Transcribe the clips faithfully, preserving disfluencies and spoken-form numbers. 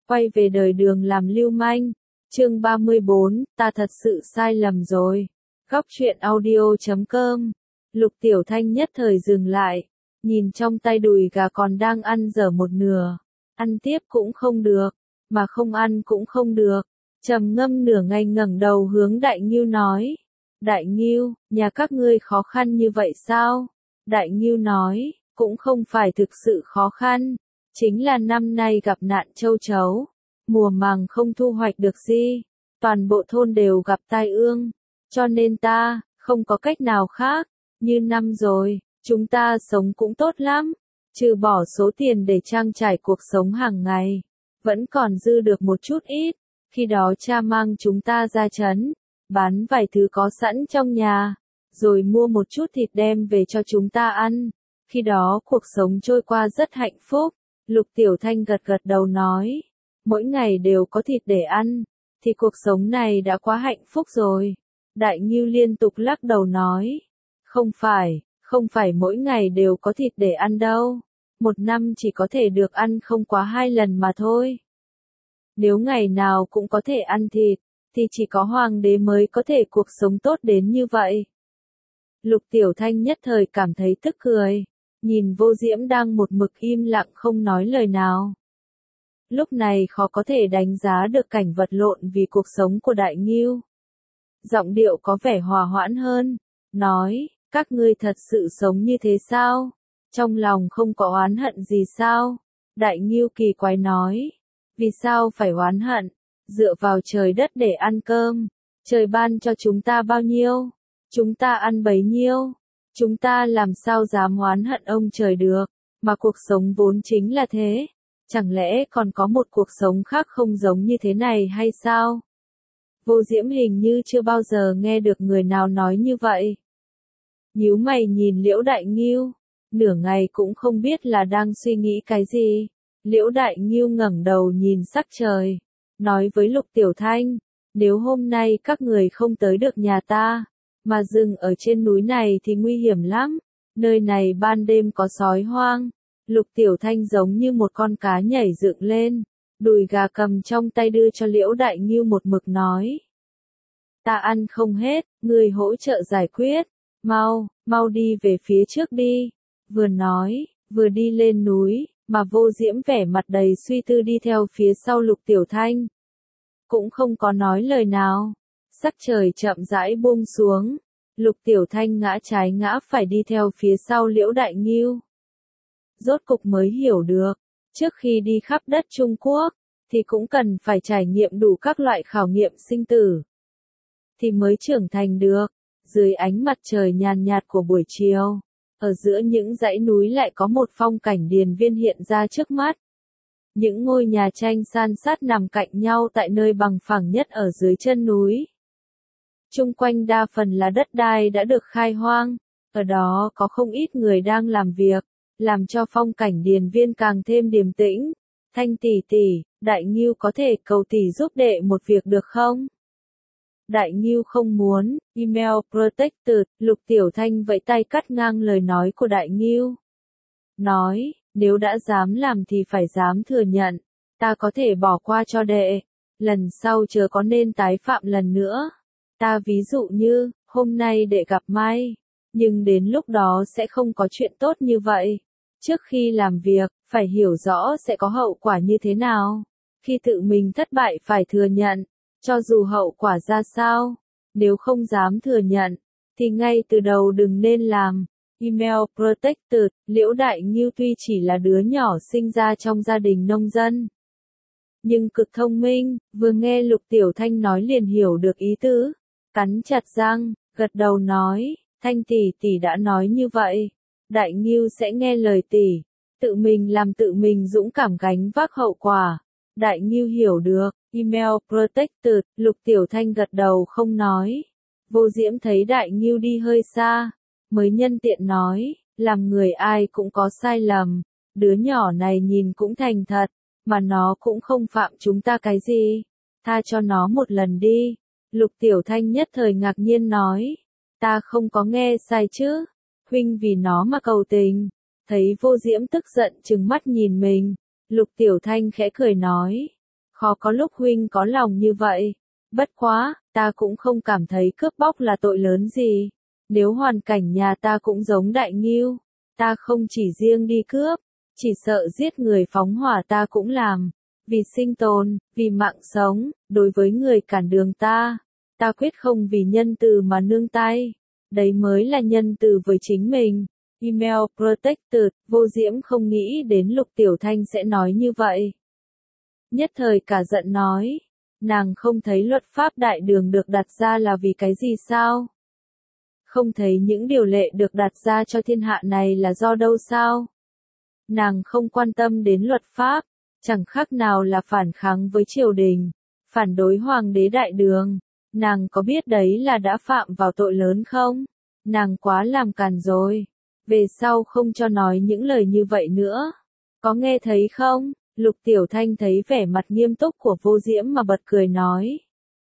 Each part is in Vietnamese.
quay về đời đường làm lưu manh. Chương ba mươi bốn, ta thật sự sai lầm rồi. Góc truyện audio chấm com. Lục Tiểu Thanh nhất thời dừng lại, nhìn trong tay đùi gà còn đang ăn dở một nửa. Ăn tiếp cũng không được, mà không ăn cũng không được. Trầm ngâm nửa ngày ngẩng đầu hướng Đại Ngưu nói. Đại Ngưu, nhà các ngươi khó khăn như vậy sao? Đại Ngưu nói, cũng không phải thực sự khó khăn. Chính là năm nay gặp nạn châu chấu. Mùa màng không thu hoạch được gì. Toàn bộ thôn đều gặp tai ương. Cho nên ta, không có cách nào khác. Như năm rồi, chúng ta sống cũng tốt lắm. Trừ bỏ số tiền để trang trải cuộc sống hàng ngày. Vẫn còn dư được một chút ít. Khi đó cha mang chúng ta ra trấn. Bán vài thứ có sẵn trong nhà. Rồi mua một chút thịt đem về cho chúng ta ăn. Khi đó cuộc sống trôi qua rất hạnh phúc. Lục Tiểu Thanh gật gật đầu nói. Mỗi ngày đều có thịt để ăn. Thì cuộc sống này đã quá hạnh phúc rồi. Đại Ngưu liên tục lắc đầu nói. Không phải, không phải mỗi ngày đều có thịt để ăn đâu. Một năm chỉ có thể được ăn không quá hai lần mà thôi. Nếu ngày nào cũng có thể ăn thịt, thì chỉ có hoàng đế mới có thể cuộc sống tốt đến như vậy. Lục Tiểu Thanh nhất thời cảm thấy tức cười. Nhìn Vô Diễm đang một mực im lặng không nói lời nào. Lúc này khó có thể đánh giá được cảnh vật lộn vì cuộc sống của Đại Ngưu. Giọng điệu có vẻ hòa hoãn hơn. Nói, các ngươi thật sự sống như thế sao? Trong lòng không có oán hận gì sao? Đại Ngưu kỳ quái nói. Vì sao phải oán hận? Dựa vào trời đất để ăn cơm. Trời ban cho chúng ta bao nhiêu? Chúng ta ăn bấy nhiêu? Chúng ta làm sao dám oán hận ông trời được? Mà cuộc sống vốn chính là thế. Chẳng lẽ còn có một cuộc sống khác không giống như thế này hay sao? Vô Diễm hình như chưa bao giờ nghe được người nào nói như vậy. Nhíu mày nhìn Liễu Đại Ngưu, nửa ngày cũng không biết là đang suy nghĩ cái gì. Liễu Đại Ngưu ngẩng đầu nhìn sắc trời, nói với Lục Tiểu Thanh, nếu hôm nay các người không tới được nhà ta, mà dừng ở trên núi này thì nguy hiểm lắm, nơi này ban đêm có sói hoang. Lục Tiểu Thanh giống như một con cá nhảy dựng lên, đùi gà cầm trong tay đưa cho Liễu Đại Ngưu một mực nói. Ta ăn không hết, người hỗ trợ giải quyết, mau, mau đi về phía trước đi. Vừa nói, vừa đi lên núi, mà Vô Diễm vẻ mặt đầy suy tư đi theo phía sau Lục Tiểu Thanh. Cũng không có nói lời nào, sắc trời chậm rãi buông xuống, Lục Tiểu Thanh ngã trái ngã phải đi theo phía sau Liễu Đại Ngưu. Rốt cục mới hiểu được, trước khi đi khắp đất Trung Quốc, thì cũng cần phải trải nghiệm đủ các loại khảo nghiệm sinh tử. Thì mới trưởng thành được, dưới ánh mặt trời nhàn nhạt của buổi chiều, ở giữa những dãy núi lại có một phong cảnh điền viên hiện ra trước mắt. Những ngôi nhà tranh san sát nằm cạnh nhau tại nơi bằng phẳng nhất ở dưới chân núi. Chung quanh đa phần là đất đai đã được khai hoang, ở đó có không ít người đang làm việc. Làm cho phong cảnh điền viên càng thêm điềm tĩnh. Thanh tỷ tỷ, Đại Ngưu có thể cầu tỷ giúp đệ một việc được không? Đại Ngưu không muốn, email protected, Lục Tiểu Thanh vẫy tay cắt ngang lời nói của Đại Ngưu. Nói, nếu đã dám làm thì phải dám thừa nhận, ta có thể bỏ qua cho đệ, lần sau chớ có nên tái phạm lần nữa. Ta ví dụ như, hôm nay đệ gặp Mai, nhưng đến lúc đó sẽ không có chuyện tốt như vậy. Trước khi làm việc, phải hiểu rõ sẽ có hậu quả như thế nào. Khi tự mình thất bại phải thừa nhận, cho dù hậu quả ra sao. Nếu không dám thừa nhận, thì ngay từ đầu đừng nên làm. Email protected, Liễu Đại Ngưu tuy chỉ là đứa nhỏ sinh ra trong gia đình nông dân, nhưng cực thông minh, vừa nghe Lục Tiểu Thanh nói liền hiểu được ý tứ. Cắn chặt răng, gật đầu nói, Thanh tỷ tỷ đã nói như vậy. Đại Ngưu sẽ nghe lời tỷ, tự mình làm tự mình dũng cảm gánh vác hậu quả. Đại Ngưu hiểu được, email protected, Lục Tiểu Thanh gật đầu không nói. Vô Diễm thấy Đại Ngưu đi hơi xa, mới nhân tiện nói, làm người ai cũng có sai lầm, đứa nhỏ này nhìn cũng thành thật, mà nó cũng không phạm chúng ta cái gì, tha cho nó một lần đi. Lục Tiểu Thanh nhất thời ngạc nhiên nói, ta không có nghe sai chứ? Huynh vì nó mà cầu tình. Thấy Vô Diễm tức giận trừng mắt nhìn mình, Lục Tiểu Thanh khẽ cười nói, khó có lúc huynh có lòng như vậy. Bất quá, ta cũng không cảm thấy cướp bóc là tội lớn gì. Nếu hoàn cảnh nhà ta cũng giống Đại Ngưu, ta không chỉ riêng đi cướp, chỉ sợ giết người phóng hỏa ta cũng làm. Vì sinh tồn, vì mạng sống, đối với người cản đường ta, ta quyết không vì nhân từ mà nương tay. Đấy mới là nhân từ với chính mình. Email Protected, Vô Diễm không nghĩ đến Lục Tiểu Thanh sẽ nói như vậy. Nhất thời cả giận nói, nàng không thấy luật pháp đại đường được đặt ra là vì cái gì sao? Không thấy những điều lệ được đặt ra cho thiên hạ này là do đâu sao? Nàng không quan tâm đến luật pháp, chẳng khác nào là phản kháng với triều đình, phản đối hoàng đế đại đường. Nàng có biết đấy là đã phạm vào tội lớn không? Nàng quá làm càn rồi. Về sau không cho nói những lời như vậy nữa. Có nghe thấy không? Lục Tiểu Thanh thấy vẻ mặt nghiêm túc của Vô Diễm mà bật cười nói.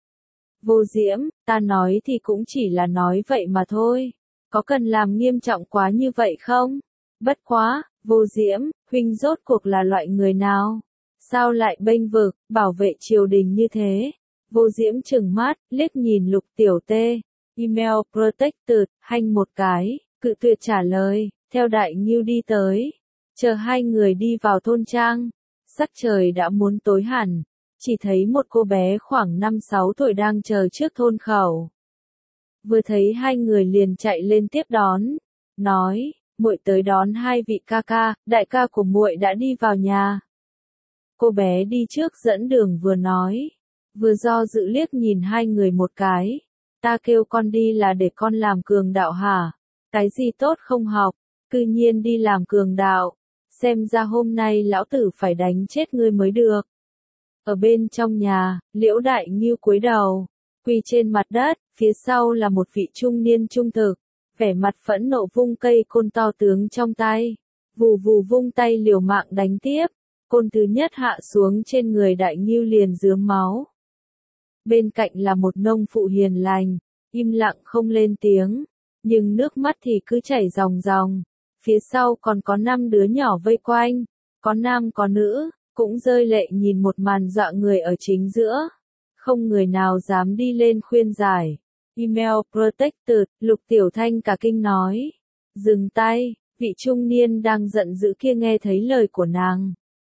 Vô Diễm, ta nói thì cũng chỉ là nói vậy mà thôi. Có cần làm nghiêm trọng quá như vậy không? Bất quá, Vô Diễm, huynh rốt cuộc là loại người nào? Sao lại bênh vực, bảo vệ triều đình như thế? Vô Diễm trừng mắt, liếc nhìn Lục Tiểu Tê. Email Protected, hanh một cái, cự tuyệt trả lời, theo Đại Ngưu đi tới. Chờ hai người đi vào thôn trang, sắc trời đã muốn tối hẳn, chỉ thấy một cô bé khoảng năm sáu tuổi đang chờ trước thôn khẩu. Vừa thấy hai người liền chạy lên tiếp đón, nói, muội tới đón hai vị ca ca, đại ca của muội đã đi vào nhà. Cô bé đi trước dẫn đường vừa nói, vừa do dự liếc nhìn hai người một cái. Ta kêu con đi là để con làm cường đạo hả? Cái gì tốt không học, cư nhiên đi làm cường đạo. Xem ra hôm nay lão tử phải đánh chết ngươi mới được. Ở bên trong nhà, Liễu Đại Ngưu cúi đầu, quỳ trên mặt đất, phía sau là một vị trung niên trung thực, vẻ mặt phẫn nộ vung cây côn to tướng trong tay, vù vù vung tay liều mạng đánh tiếp, côn thứ nhất hạ xuống trên người Đại Ngưu liền rướm máu. Bên cạnh là một nông phụ hiền lành, im lặng không lên tiếng, nhưng nước mắt thì cứ chảy ròng ròng. Phía sau còn có năm đứa nhỏ vây quanh, có nam có nữ, cũng rơi lệ nhìn một màn dọa người ở chính giữa. Không người nào dám đi lên khuyên giải. Email Protected, Lục Tiểu Thanh cả kinh nói. Dừng tay, vị trung niên đang giận dữ kia nghe thấy lời của nàng.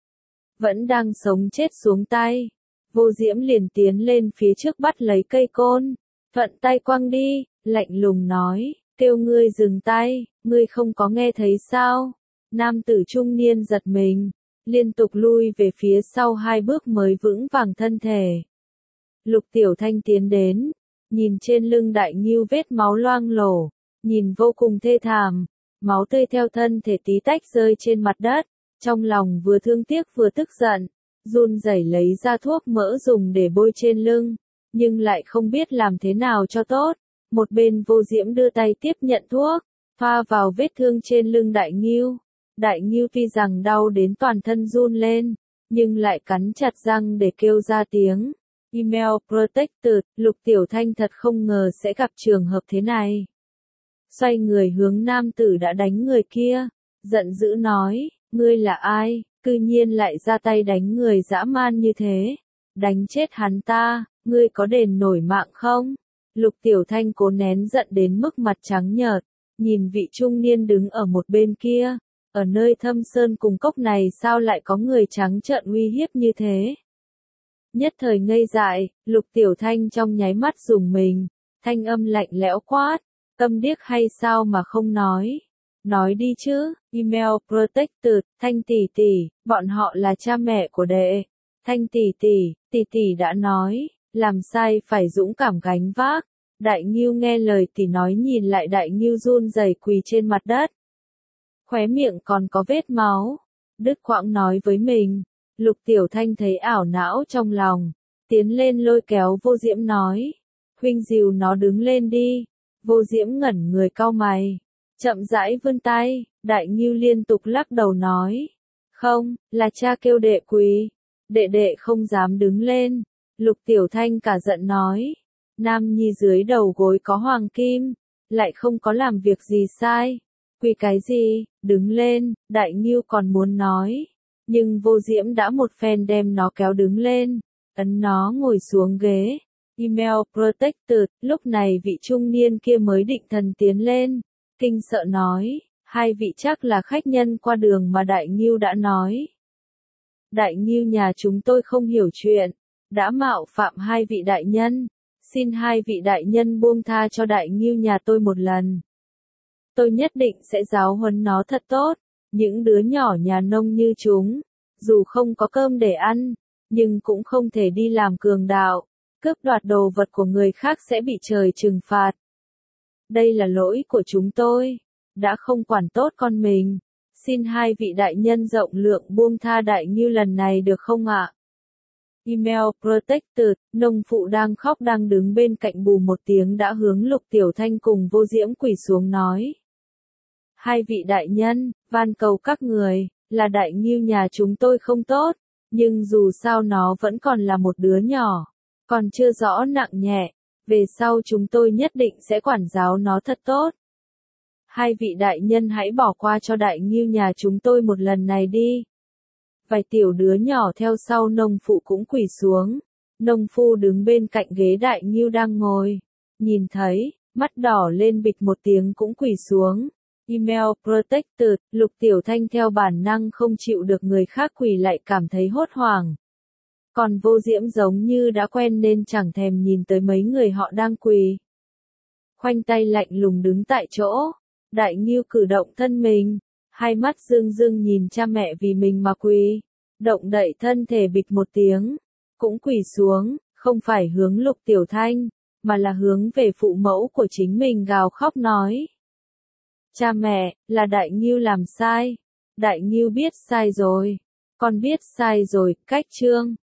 Vẫn đang sống chết xuống tay. Vô Diễm liền tiến lên phía trước bắt lấy cây côn. Thuận tay quăng đi, lạnh lùng nói, kêu ngươi dừng tay, ngươi không có nghe thấy sao? Nam tử trung niên giật mình, liên tục lui về phía sau hai bước mới vững vàng thân thể. Lục Tiểu Thanh tiến đến, nhìn trên lưng Đại Ngưu vết máu loang lổ, nhìn vô cùng thê thảm, máu tươi theo thân thể tí tách rơi trên mặt đất, trong lòng vừa thương tiếc vừa tức giận, run rẩy lấy ra thuốc mỡ dùng để bôi trên lưng, nhưng lại không biết làm thế nào cho tốt. Một bên Vô Diễm đưa tay tiếp nhận thuốc, thoa vào vết thương trên lưng Đại Ngưu. Đại Ngưu tuy rằng đau đến toàn thân run lên, nhưng lại cắn chặt răng để kêu ra tiếng. Email Protected, Lục Tiểu Thanh thật không ngờ sẽ gặp trường hợp thế này. Xoay người hướng nam tử đã đánh người kia, giận dữ nói, ngươi là ai, cư nhiên lại ra tay đánh người dã man như thế, đánh chết hắn ta, ngươi có đền nổi mạng không? Lục Tiểu Thanh cố nén giận đến mức mặt trắng nhợt, nhìn vị trung niên đứng ở một bên kia, ở nơi thâm sơn cùng cốc này sao lại có người trắng trợn uy hiếp như thế? Nhất thời ngây dại, Lục Tiểu Thanh trong nháy mắt rùng mình, thanh âm lạnh lẽo quát, câm điếc hay sao mà không nói? Nói đi chứ, Email Protected, Thanh tỷ tỷ, bọn họ là cha mẹ của đệ. Thanh tỷ tỷ, tỷ tỷ đã nói, làm sai phải dũng cảm gánh vác. Đại Ngưu nghe lời tỷ nói nhìn lại Đại Ngưu run rẩy quỳ trên mặt đất. Khóe miệng còn có vết máu. Đứt quãng nói với mình. Lục Tiểu Thanh thấy ảo não trong lòng. Tiến lên lôi kéo Vô Diễm nói. Huynh dìu nó đứng lên đi. Vô Diễm ngẩn người cau mày. Chậm rãi vươn tay. Đại Ngưu liên tục lắc đầu nói. Không, là cha kêu đệ quỳ. Đệ đệ không dám đứng lên. Lục Tiểu Thanh cả giận nói. Nam nhi dưới đầu gối có hoàng kim, lại không có làm việc gì sai. Quỳ cái gì, đứng lên, Đại Ngưu còn muốn nói. Nhưng Vô Diễm đã một phen đem nó kéo đứng lên, ấn nó ngồi xuống ghế. Email Protected, lúc này vị trung niên kia mới định thần tiến lên, kinh sợ nói, hai vị chắc là khách nhân qua đường mà Đại Ngưu đã nói. Đại Ngưu nhà chúng tôi không hiểu chuyện, đã mạo phạm hai vị đại nhân, xin hai vị đại nhân buông tha cho Đại Ngưu nhà tôi một lần. Tôi nhất định sẽ giáo huấn nó thật tốt, những đứa nhỏ nhà nông như chúng, dù không có cơm để ăn, nhưng cũng không thể đi làm cường đạo, cướp đoạt đồ vật của người khác sẽ bị trời trừng phạt. Đây là lỗi của chúng tôi, đã không quản tốt con mình, xin hai vị đại nhân rộng lượng buông tha Đại Ngưu lần này được không ạ? Email Protected, nông phụ đang khóc đang đứng bên cạnh bù một tiếng đã hướng Lục Tiểu Thanh cùng Vô Diễm quỳ xuống nói. Hai vị đại nhân, van cầu các người, là Đại Ngưu nhà chúng tôi không tốt, nhưng dù sao nó vẫn còn là một đứa nhỏ, còn chưa rõ nặng nhẹ, về sau chúng tôi nhất định sẽ quản giáo nó thật tốt. Hai vị đại nhân hãy bỏ qua cho Đại Ngưu nhà chúng tôi một lần này đi. Vài tiểu đứa nhỏ theo sau nông phụ cũng quỳ xuống, nông phu đứng bên cạnh ghế Đại Ngưu đang ngồi, nhìn thấy, mắt đỏ lên bịch một tiếng cũng quỳ xuống. Email Protected, Lục Tiểu Thanh theo bản năng không chịu được người khác quỳ lại cảm thấy hốt hoảng. Còn Vô Diễm giống như đã quen nên chẳng thèm nhìn tới mấy người họ đang quỳ. Khoanh tay lạnh lùng đứng tại chỗ, Đại Ngưu cử động thân mình, hai mắt rưng rưng nhìn cha mẹ vì mình mà quỳ, động đậy thân thể bịch một tiếng, cũng quỳ xuống, không phải hướng Lục Tiểu Thanh, mà là hướng về phụ mẫu của chính mình gào khóc nói. Cha mẹ, là Đại Ngưu làm sai, Đại Ngưu biết sai rồi, con biết sai rồi, cách chương.